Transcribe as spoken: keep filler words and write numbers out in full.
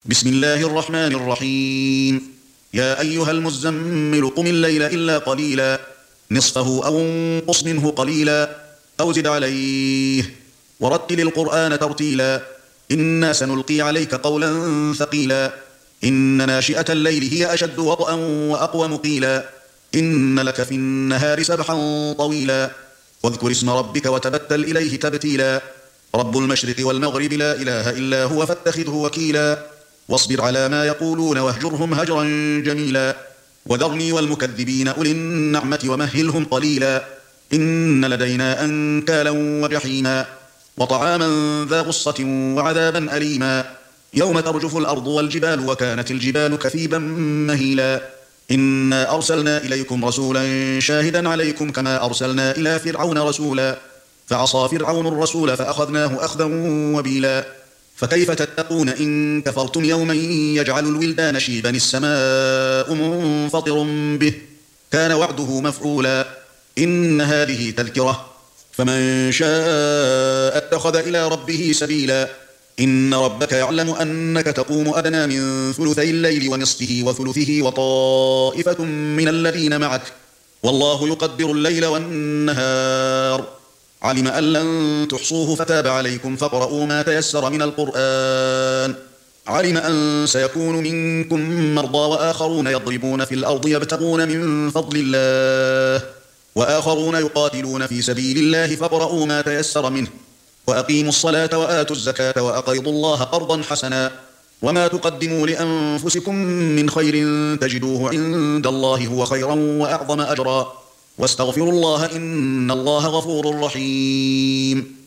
بسم الله الرحمن الرحيم. يا أيها المزمل قم الليل إلا قليلا نصفه أو انقص منه قليلا أو زد عليه ورتل القرآن ترتيلا إنا سنلقي عليك قولا ثقيلا إن ناشئة الليل هي أشد وطئا وأقوم قيلا إن لك في النهار سبحا طويلا واذكر اسم ربك وتبتل إليه تبتيلا رب المشرق والمغرب لا إله إلا هو فاتخذه وكيلا واصبر على ما يقولون واهجرهم هجرا جميلا وذرني والمكذبين أولي النعمة ومهلهم قليلا إن لدينا أنكالا وجحيما وطعاما ذا غصة وعذابا أليما يوم ترجف الأرض والجبال وكانت الجبال كثيبا مهيلا إنا أرسلنا إليكم رسولا شاهدا عليكم كما أرسلنا إلى فرعون رسولا فعصى فرعون الرسول فأخذناه أخذا وبيلا فكيف تتقون إن كفرتم يوما يجعل الولدان شيبا السماء منفطر به كان وعده مفعولا إن هذه تذكرة فمن شاء اتخذ إلى ربه سبيلا إن ربك يعلم أنك تقوم أدنى من ثلثي الليل ونصفه وثلثه وطائفة من الذين معك والله يقدر الليل والنهار علم أن لن تحصوه فتاب عليكم فاقرؤوا ما تيسر من القرآن علم أن سيكون منكم مرضى وآخرون يضربون في الأرض يبتغون من فضل الله وآخرون يقاتلون في سبيل الله فاقرؤوا ما تيسر منه وأقيموا الصلاة وآتوا الزكاة وأقرضوا الله قرضا حسنا وما تقدموا لأنفسكم من خير تجدوه عند الله هو خيرا وأعظم أجرا واستغفروا الله إن الله غفور رحيم.